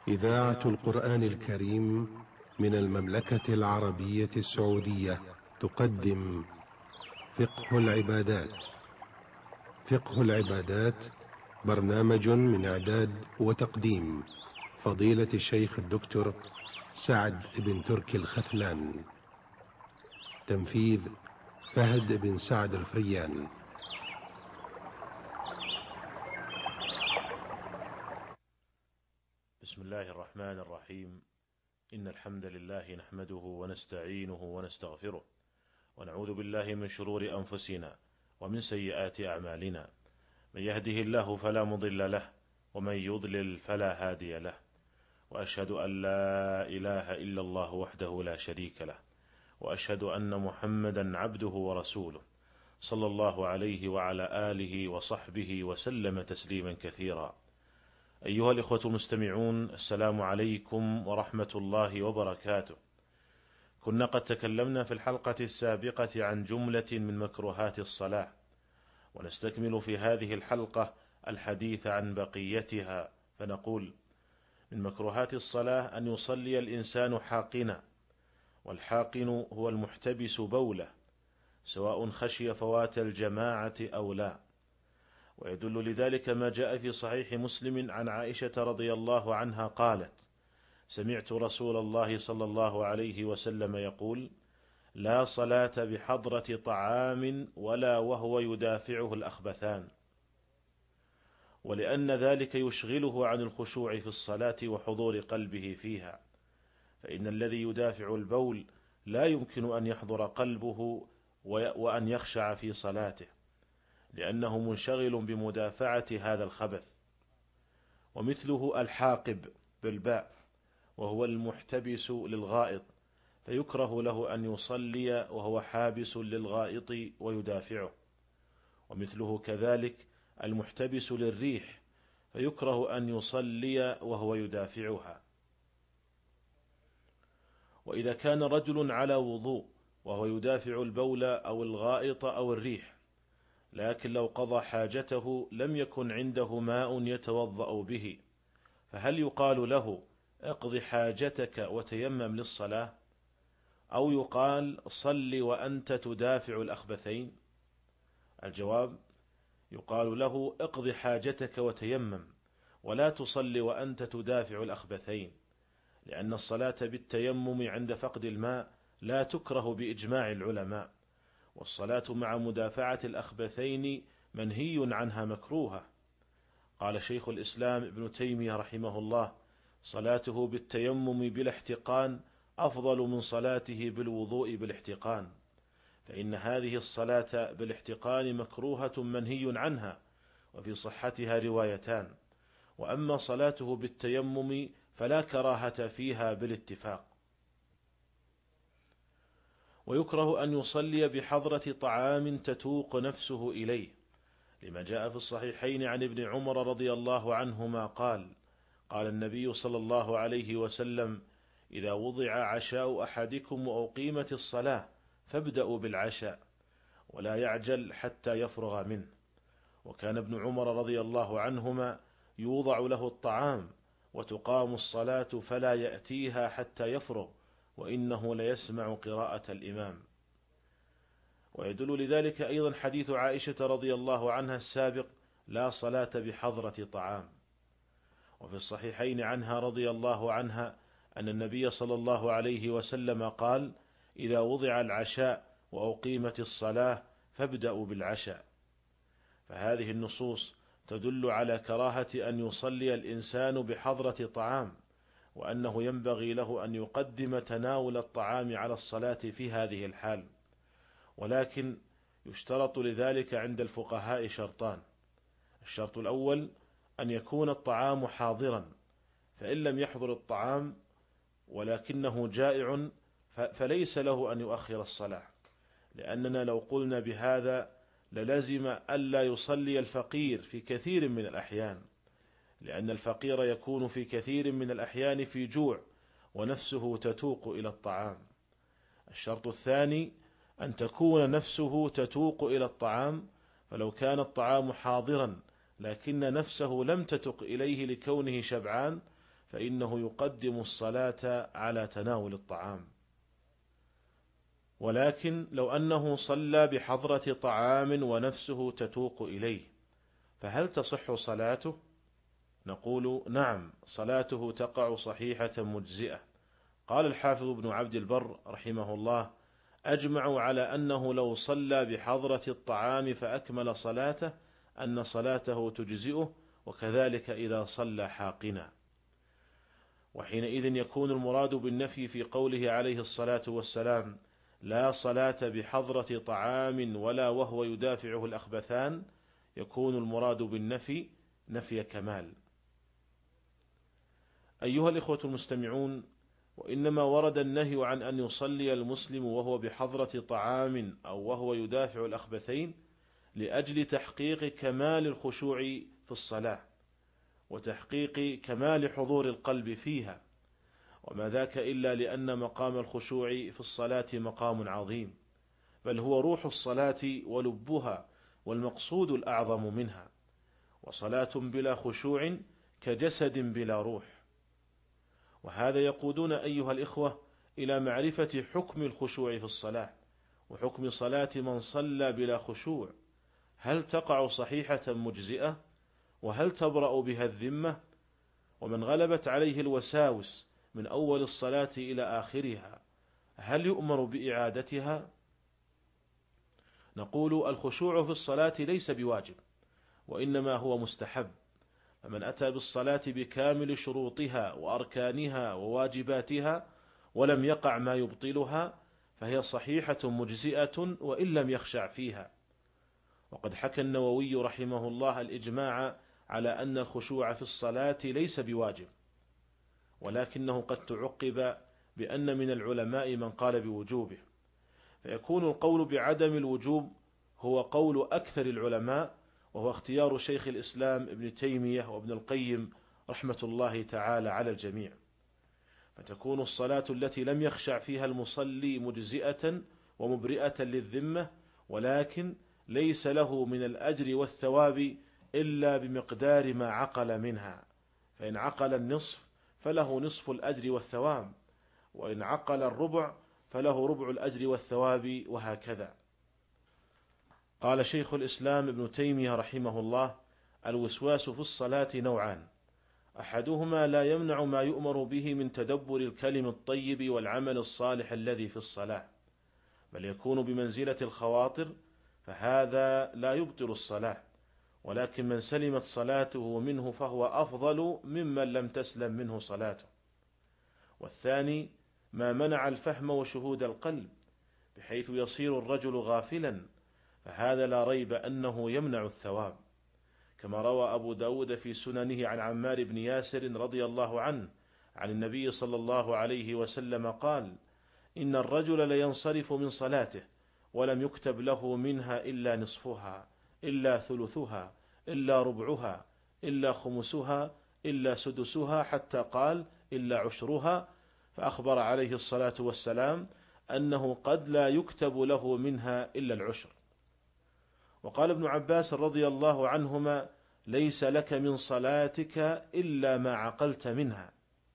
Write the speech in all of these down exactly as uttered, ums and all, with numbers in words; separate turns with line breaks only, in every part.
إذاعة القرآن الكريم من المملكة العربية السعودية تقدم فقه العبادات. فقه العبادات برنامج من إعداد وتقديم فضيلة الشيخ الدكتور سعد بن تركي الختلان. تنفيذ فهد بن سعد الفريان.
بسم الله الرحمن الرحيم. إن الحمد لله نحمده ونستعينه ونستغفره، ونعوذ بالله من شرور أنفسنا ومن سيئات أعمالنا. من يهده الله فلا مضل له، ومن يضلل فلا هادي له. وأشهد أن لا إله إلا الله وحده لا شريك له، وأشهد أن محمدا عبده ورسوله، صلى الله عليه وعلى آله وصحبه وسلم تسليما كثيرا. أيها الإخوة المستمعون، السلام عليكم ورحمة الله وبركاته. كنا قد تكلمنا في الحلقة السابقة عن جملة من مكروهات الصلاة، ونستكمل في هذه الحلقة الحديث عن بقيتها، فنقول: من مكروهات الصلاة أن يصلي الإنسان حاقنا، والحاقن هو المحتبس بوله، سواء خشي فوات الجماعة أو لا. ويدل لذلك ما جاء في صحيح مسلم عن عائشة رضي الله عنها قالت: سمعت رسول الله صلى الله عليه وسلم يقول: لا صلاة بحضرة طعام ولا وهو يدافعه الأخبثان. ولأن ذلك يشغله عن الخشوع في الصلاة وحضور قلبه فيها، فإن الذي يدافع البول لا يمكن أن يحضر قلبه وأن يخشع في صلاته، لأنه منشغل بمدافعة هذا الخبث. ومثله الحاقب بالباء، وهو المحتبس للغائط، فيكره له أن يصلي وهو حابس للغائط ويدافعه. ومثله كذلك المحتبس للريح، فيكره أن يصلي وهو يدافعها. وإذا كان رجل على وضوء وهو يدافع البول أو الغائط أو الريح، لكن لو قضى حاجته لم يكن عنده ماء يتوضأ به، فهل يقال له: اقض حاجتك وتيمم للصلاة؟ أو يقال: صل وأنت تدافع الأخبثين؟ الجواب: يقال له: اقض حاجتك وتيمم، ولا تصل وأنت تدافع الأخبثين، لأن الصلاة بالتيمم عند فقد الماء لا تكره بإجماع العلماء، والصلاة مع مدافعة الأخبثين منهي عنها مكروهة. قال شيخ الإسلام ابن تيمية رحمه الله: صلاته بالتيمم بلا احتقان أفضل من صلاته بالوضوء بالاحتقان، فإن هذه الصلاة بالاحتقان مكروهة منهي عنها، وفي صحتها روايتان. وأما صلاته بالتيمم فلا كراهة فيها بالاتفاق. ويكره أن يصلي بحضرة طعام تتوق نفسه إليه، لما جاء في الصحيحين عن ابن عمر رضي الله عنهما قال: قال النبي صلى الله عليه وسلم: إذا وضع عشاء أحدكم وأقيمت الصلاة فابدأوا بالعشاء، ولا يعجل حتى يفرغ منه. وكان ابن عمر رضي الله عنهما يوضع له الطعام وتقام الصلاة فلا يأتيها حتى يفرغ، وإنه ليسمع قراءة الإمام. ويدل لذلك أيضا حديث عائشة رضي الله عنها السابق: لا صلاة بحضرة طعام. وفي الصحيحين عنها رضي الله عنها أن النبي صلى الله عليه وسلم قال: إذا وضع العشاء وأقيمت الصلاة فابدأوا بالعشاء. فهذه النصوص تدل على كراهة أن يصلي الإنسان بحضرة طعام، وأنه ينبغي له أن يقدم تناول الطعام على الصلاة في هذه الحال. ولكن يشترط لذلك عند الفقهاء شرطان: الشرط الأول أن يكون الطعام حاضرا، فإن لم يحضر الطعام ولكنه جائع فليس له أن يؤخر الصلاة، لأننا لو قلنا بهذا للزم ألا يصلي الفقير في كثير من الأحيان، لأن الفقير يكون في كثير من الأحيان في جوع ونفسه تتوق إلى الطعام. الشرط الثاني أن تكون نفسه تتوق إلى الطعام، فلو كان الطعام حاضرا لكن نفسه لم تتق إليه لكونه شبعان، فإنه يقدم الصلاة على تناول الطعام. ولكن لو أنه صلى بحضرة طعام ونفسه تتوق إليه، فهل تصح صلاته؟ نقول نعم، صلاته تقع صحيحة مجزئة. قال الحافظ ابن عبد البر رحمه الله: أجمعوا على أنه لو صلى بحضرة الطعام فأكمل صلاته أن صلاته تجزئه، وكذلك إذا صلى حاقنا. وحينئذ يكون المراد بالنفي في قوله عليه الصلاة والسلام: لا صلاة بحضرة طعام ولا وهو يدافعه الأخبثان، يكون المراد بالنفي نفي كمال. أيها الإخوة المستمعون، وإنما ورد النهي عن أن يصلي المسلم وهو بحضرة طعام أو وهو يدافع الأخبثين لأجل تحقيق كمال الخشوع في الصلاة، وتحقيق كمال حضور القلب فيها، وما ذاك إلا لأن مقام الخشوع في الصلاة مقام عظيم، بل هو روح الصلاة ولبها والمقصود الأعظم منها. وصلاة بلا خشوع كجسد بلا روح. وهذا يقودنا أيها الإخوة إلى معرفة حكم الخشوع في الصلاة، وحكم صلاة من صلى بلا خشوع. هل تقع صحيحة مجزئة؟ وهل تبرأ بها الذمة؟ ومن غلبت عليه الوساوس من أول الصلاة إلى آخرها، هل يؤمر بإعادتها؟ نقول الخشوع في الصلاة ليس بواجب، وإنما هو مستحب. فمن أتى بالصلاة بكامل شروطها وأركانها وواجباتها ولم يقع ما يبطلها فهي صحيحة مجزئة وإن لم يخشع فيها. وقد حكى النووي رحمه الله الإجماع على أن الخشوع في الصلاة ليس بواجب، ولكنه قد تعقب بأن من العلماء من قال بوجوبه، فيكون القول بعدم الوجوب هو قول أكثر العلماء، وهو اختيار شيخ الإسلام ابن تيمية وابن القيم رحمة الله تعالى على الجميع. فتكون الصلاة التي لم يخشع فيها المصلي مجزئة ومبرئة للذمة، ولكن ليس له من الأجر والثواب إلا بمقدار ما عقل منها، فإن عقل النصف فله نصف الأجر والثواب، وإن عقل الربع فله ربع الأجر والثواب، وهكذا. قال شيخ الإسلام ابن تيمية رحمه الله: الوسواس في الصلاة نوعان: أحدهما لا يمنع ما يؤمر به من تدبر الكلم الطيب والعمل الصالح الذي في الصلاة، بل يكون بمنزلة الخواطر، فهذا لا يبطل الصلاة، ولكن من سلمت صلاته منه فهو أفضل ممن لم تسلم منه صلاته. والثاني ما منع الفهم وشهود القلب، بحيث يصير الرجل غافلا، فهذا لا ريب أنه يمنع الثواب، كما روى أبو داود في سننه عن عمار بن ياسر رضي الله عنه عن النبي صلى الله عليه وسلم قال: إن الرجل لينصرف من صلاته ولم يكتب له منها إلا نصفها، إلا ثلثها، إلا ربعها، إلا خمسها، إلا سدسها، حتى قال: إلا عشرها، فأخبر عليه الصلاة والسلام أنه قد لا يكتب له منها إلا العشر. وقال ابن عباس رضي الله عنهما: ليس لك من صلاتك إلا ما عقلت منها.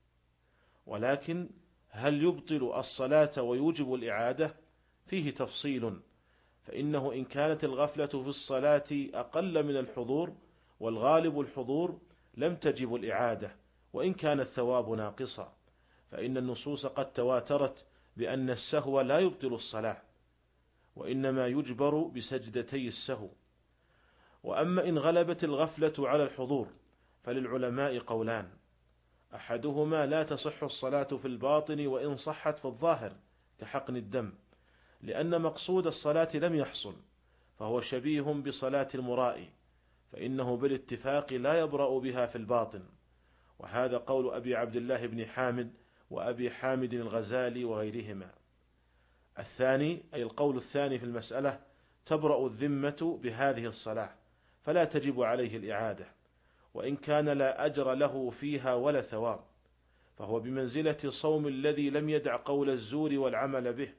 ولكن هل يبطل الصلاة ويوجب الإعادة؟ فيه تفصيل، فإنه إن كانت الغفلة في الصلاة أقل من الحضور والغالب الحضور لم تجب الإعادة، وإن كان الثواب ناقصا، فإن النصوص قد تواترت بأن السهو لا يبطل الصلاة، وإنما يجبر بسجدتي السهو. وأما إن غلبت الغفلة على الحضور فللعلماء قولان: أحدهما لا تصح الصلاة في الباطن وإن صحت في الظاهر كحقن الدم، لأن مقصود الصلاة لم يحصل، فهو شبيه بصلاة المرائي، فإنه بالاتفاق لا يبرأ بها في الباطن، وهذا قول أبي عبد الله بن حامد وأبي حامد الغزالي وغيرهما. الثاني أي القول الثاني في المسألة: تبرأ الذمة بهذه الصلاة، فلا تجب عليه الإعادة، وإن كان لا أجر له فيها ولا ثواب، فهو بمنزلة صوم الذي لم يدع قول الزور والعمل به،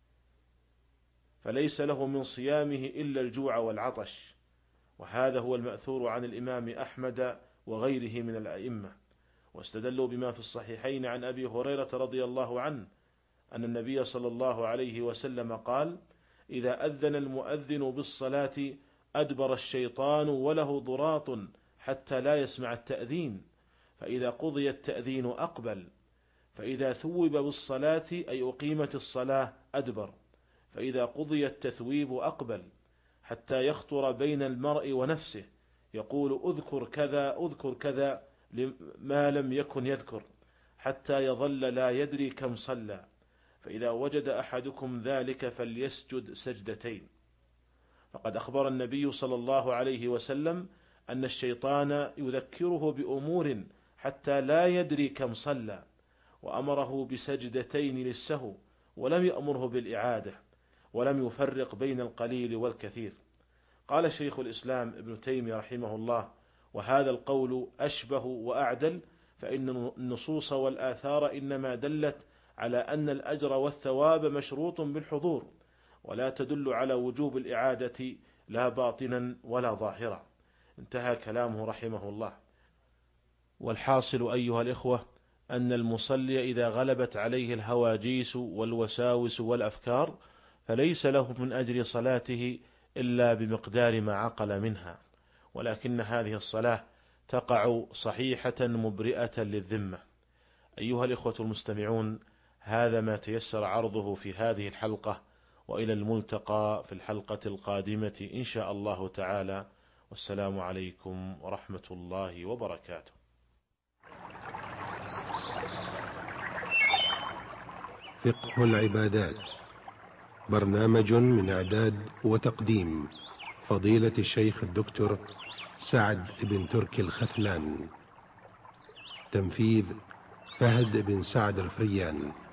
فليس له من صيامه إلا الجوع والعطش، وهذا هو المأثور عن الإمام أحمد وغيره من الأئمة. واستدلوا بما في الصحيحين عن أبي هريرة رضي الله عنه أن النبي صلى الله عليه وسلم قال: إذا أذن المؤذن بالصلاة أدبر الشيطان وله ضراط حتى لا يسمع التأذين، فإذا قضي التأذين أقبل، فإذا ثوب بالصلاة أي أقيمت الصلاة أدبر، فإذا قضي التثويب أقبل، حتى يخطر بين المرء ونفسه يقول أذكر كذا أذكر كذا ما لم يكن يذكر، حتى يظل لا يدري كم صلى، فإذا وجد أحدكم ذلك فليسجد سجدتين. فقد أخبر النبي صلى الله عليه وسلم أن الشيطان يذكره بأمور حتى لا يدري كم صلى، وأمره بسجدتين للسهو، ولم يأمره بالإعادة، ولم يفرق بين القليل والكثير. قال شيخ الإسلام ابن تيمية رحمه الله: وهذا القول أشبه وأعدل، فإن النصوص والآثار إنما دلت على أن الأجر والثواب مشروط بالحضور، ولا تدل على وجوب الإعادة لا باطنا ولا ظاهرا. انتهى كلامه رحمه الله. والحاصل أيها الإخوة أن المصلي إذا غلبت عليه الهواجيس والوساوس والأفكار فليس له من أجر صلاته إلا بمقدار ما عقل منها، ولكن هذه الصلاة تقع صحيحة مبرئة للذمة. أيها الإخوة المستمعون، هذا ما تيسر عرضه في هذه الحلقة، وإلى الملتقى في الحلقة القادمة إن شاء الله تعالى، والسلام عليكم ورحمة الله وبركاته.
فقه العبادات، برنامج من إعداد وتقديم فضيلة الشيخ الدكتور سعد بن تركي الخثلان، تنفيذ فهد بن سعد الفريان.